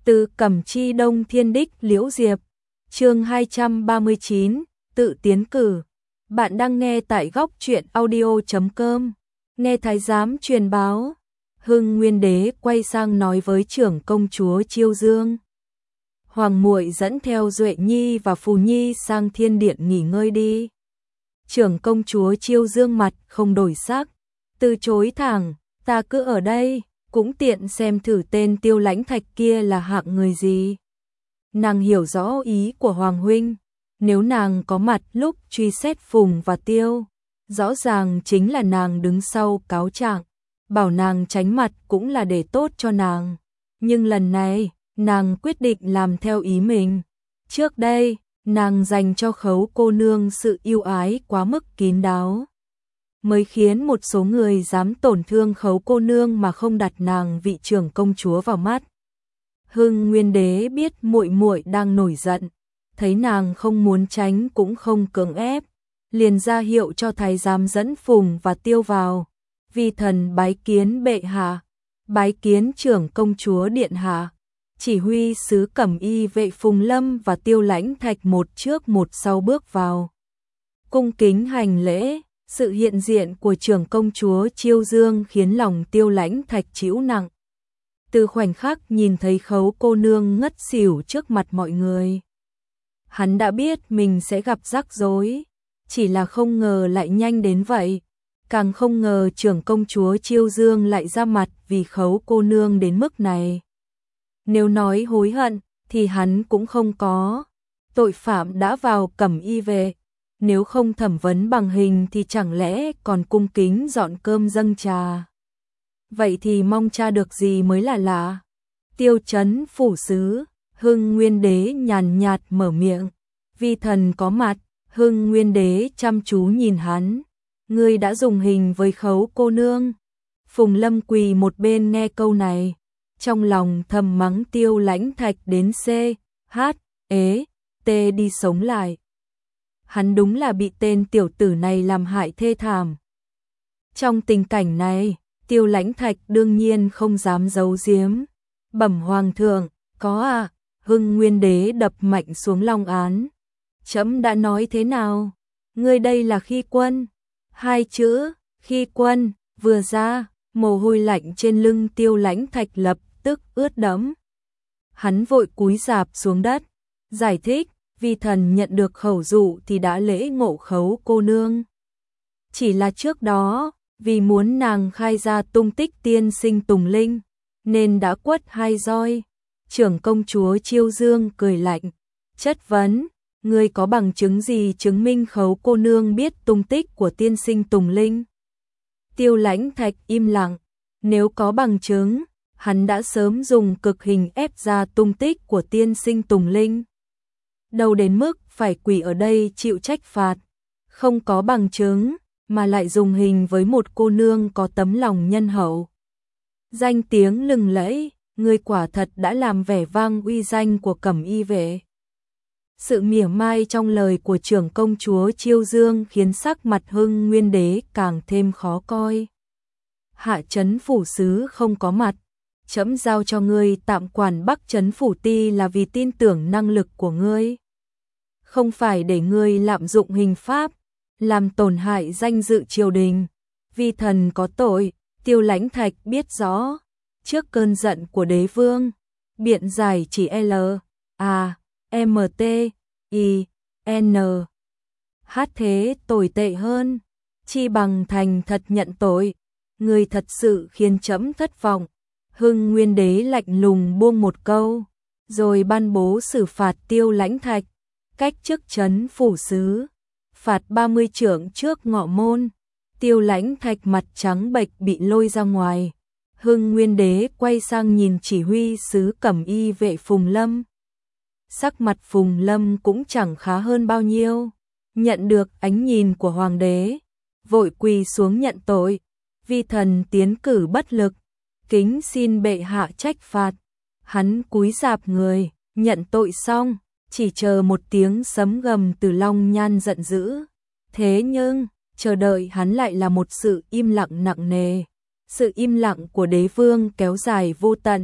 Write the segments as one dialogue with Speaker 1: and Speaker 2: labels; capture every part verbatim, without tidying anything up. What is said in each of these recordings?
Speaker 1: Từ Cẩm Chi Đông Thiên Đích Liễu Diệp, chương hai trăm ba mươi chín, tự tiến cử. Bạn đang nghe tại góc truyện audio chấm com. Nghe thái giám truyền báo, Hưng Nguyên Đế quay sang nói với trưởng công chúa Chiêu Dương. Hoàng muội dẫn theo Duệ Nhi và Phù Nhi sang thiên điện nghỉ ngơi đi. Trưởng công chúa Chiêu Dương mặt không đổi sắc, từ chối thẳng, ta cứ ở đây, cũng tiện xem thử tên Tiêu Lãnh Thạch kia là hạng người gì. Nàng hiểu rõ ý của Hoàng huynh, nếu nàng có mặt lúc truy xét Phùng và Tiêu, rõ ràng chính là nàng đứng sau cáo trạng, bảo nàng tránh mặt cũng là để tốt cho nàng. Nhưng lần này, nàng quyết định làm theo ý mình. Trước đây, nàng dành cho Khấu cô nương sự yêu ái quá mức kín đáo, mới khiến một số người dám tổn thương Khấu cô nương mà không đặt nàng vị trưởng công chúa vào mắt. Hưng Nguyên Đế biết muội muội đang nổi giận, thấy nàng không muốn tránh cũng không cưỡng ép, liền ra hiệu cho thái giám dẫn Phùng và Tiêu vào. Vi thần bái kiến bệ hạ, bái kiến trưởng công chúa điện hạ. Chỉ huy sứ Cẩm Y vệ Phùng Lâm và Tiêu Lãnh Thạch một trước một sau bước vào, cung kính hành lễ. Sự hiện diện của trưởng công chúa Chiêu Dương khiến lòng Tiêu Lãnh Thạch chịu nặng. Từ khoảnh khắc nhìn thấy Khấu cô nương ngất xỉu trước mặt mọi người, hắn đã biết mình sẽ gặp rắc rối, chỉ là không ngờ lại nhanh đến vậy. Càng không ngờ trưởng công chúa Chiêu Dương lại ra mặt vì Khấu cô nương đến mức này. Nếu nói hối hận thì hắn cũng không có, tội phạm đã vào Cẩm Y vệ, nếu không thẩm vấn bằng hình thì chẳng lẽ còn cung kính dọn cơm dâng trà. Vậy thì mong tra được gì mới là lạ. Tiêu Chấn phủ sứ, Hưng Nguyên Đế nhàn nhạt mở miệng. Vi thần có mặt. Hưng Nguyên Đế chăm chú nhìn hắn. Ngươi đã dùng hình với Khấu cô nương. Phùng Lâm quỳ một bên nghe câu này, trong lòng thầm mắng Tiêu Lãnh Thạch đến C, H, ế, T đi sống lại. Hắn đúng là bị tên tiểu tử này làm hại thê thảm. Trong tình cảnh này, Tiêu Lãnh Thạch đương nhiên không dám giấu giếm. Bẩm hoàng thượng, có à? Hưng Nguyên Đế đập mạnh xuống long án. Trẫm đã nói thế nào? Ngươi đây là khi quân. Hai chữ, khi quân, vừa ra, mồ hôi lạnh trên lưng Tiêu Lãnh Thạch lập tức ướt đẫm. Hắn vội cúi rạp xuống đất, giải thích. Vi thần nhận được khẩu dụ thì đã lễ ngộ Khấu cô nương. Chỉ là trước đó, vì muốn nàng khai ra tung tích tiên sinh Tùng Linh, nên đã quất hai roi. Trưởng công chúa Chiêu Dương cười lạnh, chất vấn, ngươi có bằng chứng gì chứng minh Khấu cô nương biết tung tích của tiên sinh Tùng Linh? Tiêu Lãnh Thạch im lặng, nếu có bằng chứng, hắn đã sớm dùng cực hình ép ra tung tích của tiên sinh Tùng Linh. Đâu đến mức phải quỳ ở đây chịu trách phạt. Không có bằng chứng, mà lại dùng hình với một cô nương có tấm lòng nhân hậu, danh tiếng lừng lẫy, người quả thật đã làm vẻ vang uy danh của Cẩm Y vệ. Sự mỉa mai trong lời của trưởng công chúa Chiêu Dương khiến sắc mặt Hưng Nguyên Đế càng thêm khó coi. Hạ Trấn phủ sứ không có mặt, trẫm giao cho ngươi tạm quản Bắc Trấn phủ ti là vì tin tưởng năng lực của ngươi, không phải để ngươi lạm dụng hình pháp, làm tổn hại danh dự triều đình. Vi thần có tội. Tiêu Lãnh Thạch biết rõ, trước cơn giận của đế vương, biện giải chỉ L, A, M, T, I, N, H thế tồi tệ hơn, chi bằng thành thật nhận tội. Ngươi thật sự khiến trẫm thất vọng. Hưng Nguyên Đế lạnh lùng buông một câu, rồi ban bố xử phạt Tiêu Lãnh Thạch, cách chức trấn phủ sứ, phạt ba mươi trượng trước ngọ môn. Tiêu Lãnh Thạch mặt trắng bệch bị lôi ra ngoài. Hưng Nguyên Đế quay sang nhìn chỉ huy sứ Cẩm Y vệ Phùng Lâm. Sắc mặt Phùng Lâm cũng chẳng khá hơn bao nhiêu, nhận được ánh nhìn của hoàng đế, vội quỳ xuống nhận tội. Vi thần tiến cử bất lực, kính xin bệ hạ trách phạt. Hắn cúi rạp người, nhận tội xong, chỉ chờ một tiếng sấm gầm từ Long Nhan giận dữ. Thế nhưng, chờ đợi hắn lại là một sự im lặng nặng nề. Sự im lặng của đế vương kéo dài vô tận,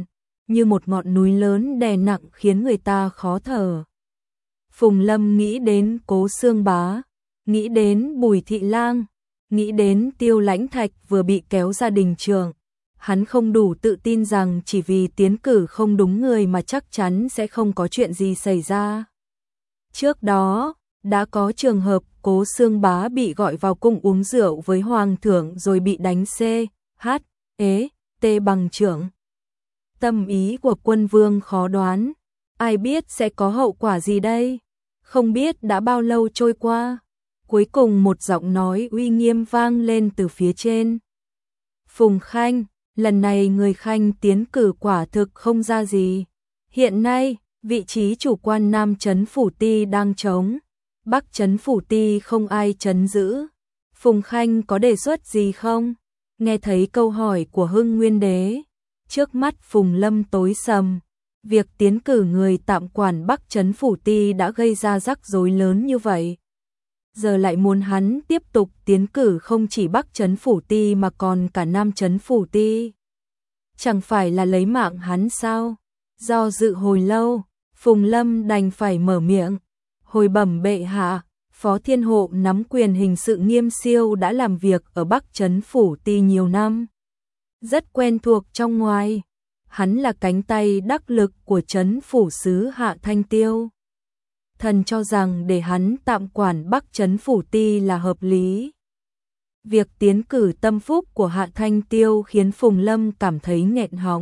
Speaker 1: như một ngọn núi lớn đè nặng khiến người ta khó thở. Phùng Lâm nghĩ đến Cố Xương Bá, nghĩ đến Bùi Thị Lang, nghĩ đến Tiêu Lãnh Thạch vừa bị kéo ra đình trường. Hắn không đủ tự tin rằng chỉ vì tiến cử không đúng người mà chắc chắn sẽ không có chuyện gì xảy ra. Trước đó, đã có trường hợp Cố Xương Bá bị gọi vào cung uống rượu với hoàng thượng rồi bị đánh C, H, ế, T bằng trưởng. Tâm ý của quân vương khó đoán, ai biết sẽ có hậu quả gì đây? Không biết đã bao lâu trôi qua, cuối cùng một giọng nói uy nghiêm vang lên từ phía trên. Phùng Khanh, lần này người Khanh tiến cử quả thực không ra gì. Hiện nay, vị trí chủ quan Nam Trấn Phủ Ti đang trống, Bắc Trấn Phủ Ti không ai trấn giữ. Phùng Khanh có đề xuất gì không? Nghe thấy câu hỏi của Hưng Nguyên Đế, trước mắt Phùng Lâm tối sầm. Việc tiến cử người tạm quản Bắc Trấn Phủ Ti đã gây ra rắc rối lớn như vậy. Giờ lại muốn hắn tiếp tục tiến cử không chỉ Bắc Trấn Phủ Ti mà còn cả Nam Trấn Phủ Ti. Chẳng phải là lấy mạng hắn sao? Do dự hồi lâu, Phùng Lâm đành phải mở miệng. Hồi bẩm bệ hạ, Phó Thiên Hộ nắm quyền hình sự Nghiêm Siêu đã làm việc ở Bắc Trấn Phủ Ti nhiều năm. Rất quen thuộc trong ngoài. Hắn là cánh tay đắc lực của Trấn Phủ Sứ Hạ Thanh Tiêu. Thần cho rằng để hắn tạm quản Bắc Trấn Phủ Ti là hợp lý. Việc tiến cử tâm phúc của Hạ Thanh Tiêu khiến Phùng Lâm cảm thấy nghẹn họng.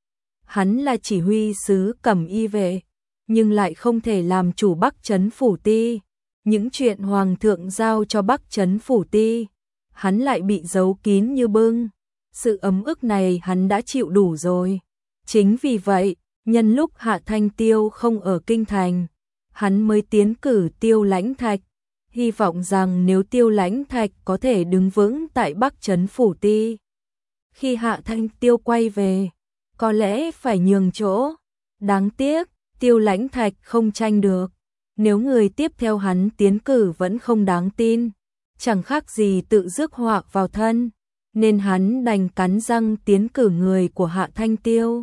Speaker 1: Hắn là chỉ huy sứ Cẩm Y Vệ, nhưng lại không thể làm chủ Bắc Trấn Phủ Ti. Những chuyện Hoàng thượng giao cho Bắc Trấn Phủ Ti, hắn lại bị giấu kín như bưng. Sự ấm ức này hắn đã chịu đủ rồi. Chính vì vậy, nhân lúc Hạ Thanh Tiêu không ở kinh thành, hắn mới tiến cử Tiêu Lãnh Thạch, hy vọng rằng nếu Tiêu Lãnh Thạch có thể đứng vững tại Bắc Trấn Phủ Ti, khi Hạ Thanh Tiêu quay về, có lẽ phải nhường chỗ. Đáng tiếc, Tiêu Lãnh Thạch không tranh được. Nếu người tiếp theo hắn tiến cử vẫn không đáng tin, chẳng khác gì tự rước họa vào thân, nên hắn đành cắn răng tiến cử người của Hạ Thanh Tiêu.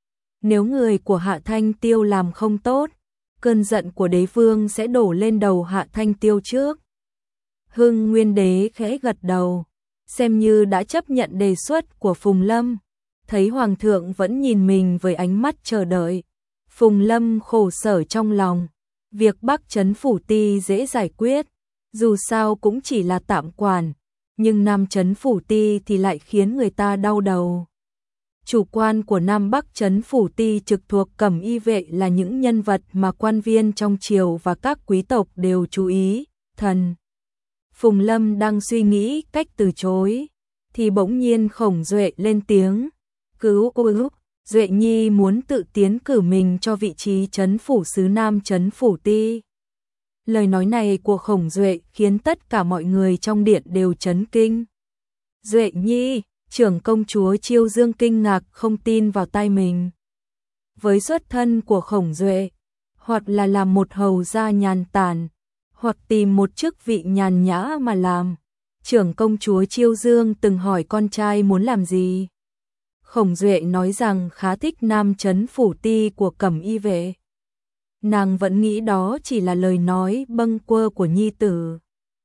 Speaker 1: Nếu người của Hạ Thanh Tiêu làm không tốt, cơn giận của đế vương sẽ đổ lên đầu Hạ Thanh Tiêu trước. Hưng Nguyên Đế khẽ gật đầu, xem như đã chấp nhận đề xuất của Phùng Lâm. Thấy Hoàng thượng vẫn nhìn mình với ánh mắt chờ đợi, Phùng Lâm khổ sở trong lòng. Việc Bắc Trấn Phủ Ti dễ giải quyết, dù sao cũng chỉ là tạm quản, nhưng Nam Trấn Phủ Ti thì lại khiến người ta đau đầu. Chủ quan của Nam Bắc Trấn Phủ Ti trực thuộc Cẩm Y Vệ là những nhân vật mà quan viên trong triều và các quý tộc đều chú ý. Thần Phùng Lâm đang suy nghĩ cách từ chối, thì bỗng nhiên Khổng Duệ lên tiếng. Cứu cứu, Duệ Nhi muốn tự tiến cử mình cho vị trí Trấn Phủ Sứ Nam Trấn Phủ Ti. Lời nói này của Khổng Duệ khiến tất cả mọi người trong điện đều chấn kinh. Duệ Nhi, trưởng công chúa Chiêu Dương kinh ngạc không tin vào tai mình. Với xuất thân của Khổng Duệ, hoặc là làm một hầu gia nhàn tản, hoặc tìm một chức vị nhàn nhã mà làm. Trưởng công chúa Chiêu Dương từng hỏi con trai muốn làm gì. Khổng Duệ nói rằng khá thích Nam Trấn Phủ Ti của Cẩm Y Vệ. Nàng vẫn nghĩ đó chỉ là lời nói bâng quơ của nhi tử.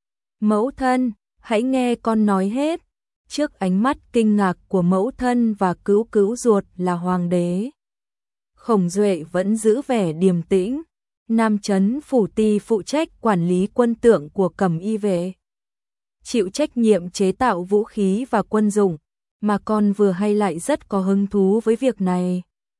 Speaker 1: Mẫu thân, hãy nghe con nói hết. Trước ánh mắt kinh ngạc của mẫu thân và cứu cứu ruột là hoàng đế, Khổng Duệ vẫn giữ vẻ điềm tĩnh. Nam Trấn Phủ Ti phụ trách quản lý quân tượng của Cẩm Y Vệ, chịu trách nhiệm chế tạo vũ khí và quân dụng, mà con vừa hay lại rất có hứng thú với việc này.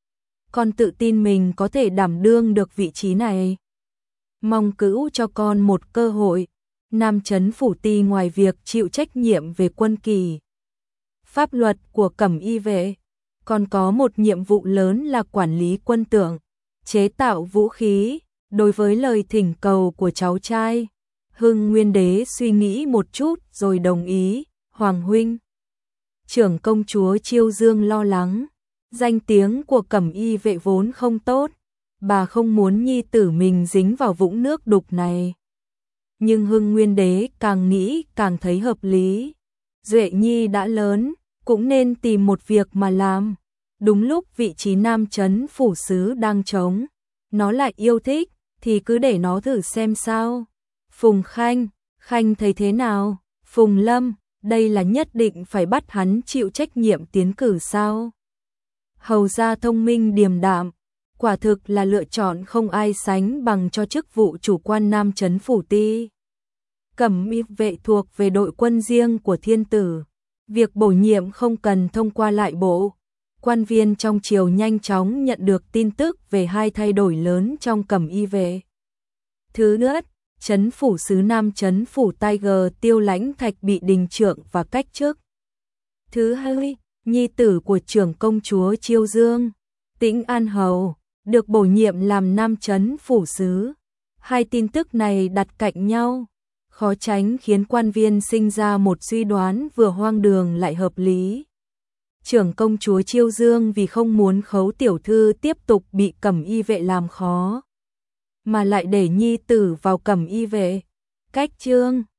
Speaker 1: Con tự tin mình có thể đảm đương được vị trí này. Mong cữu cho con một cơ hội. Nam Trấn Phủ Ti ngoài việc chịu trách nhiệm về quân kỳ, pháp luật của Cẩm Y Vệ, còn có một nhiệm vụ lớn là quản lý quân tượng, chế tạo vũ khí. Đối với lời thỉnh cầu của cháu trai, Hưng Nguyên Đế suy nghĩ một chút rồi đồng ý. Hoàng huynh, trưởng công chúa Chiêu Dương lo lắng, danh tiếng của Cẩm Y Vệ vốn không tốt, bà không muốn nhi tử mình dính vào vũng nước đục này. Nhưng Hưng Nguyên Đế càng nghĩ càng thấy hợp lý. Duệ Nhi đã lớn, cũng nên tìm một việc mà làm. đúng lúc vị trí nam trấn phủ sứ đang trống, nó lại yêu thích, thì cứ để nó thử xem sao. Phùng Khanh, Khanh thấy thế nào? Phùng Lâm, đây là nhất định phải bắt hắn chịu trách nhiệm tiến cử sao? Hầu gia thông minh điềm đạm, quả thực là lựa chọn không ai sánh bằng cho chức vụ chủ quan nam trấn phủ ti. Cẩm y vệ thuộc về đội quân riêng của thiên tử, việc bổ nhiệm không cần thông qua lại bộ. Quan viên trong triều nhanh chóng nhận được tin tức về hai thay đổi lớn trong cẩm y vệ. Thứ nhất, trấn phủ sứ nam trấn phủ Tiger Tiêu Lãnh Thạch bị đình trượng và cách chức. Thứ hai, nhi tử của trưởng công chúa Chiêu Dương, Tĩnh An Hầu, được bổ nhiệm làm nam trấn phủ sứ. Hai tin tức này đặt cạnh nhau, khó tránh khiến quan viên sinh ra một suy đoán vừa hoang đường lại hợp lý. Trưởng công chúa Chiêu Dương vì không muốn Khấu tiểu thư tiếp tục bị cẩm y vệ làm khó, mà lại để nhi tử vào cẩm y vệ. Cách chương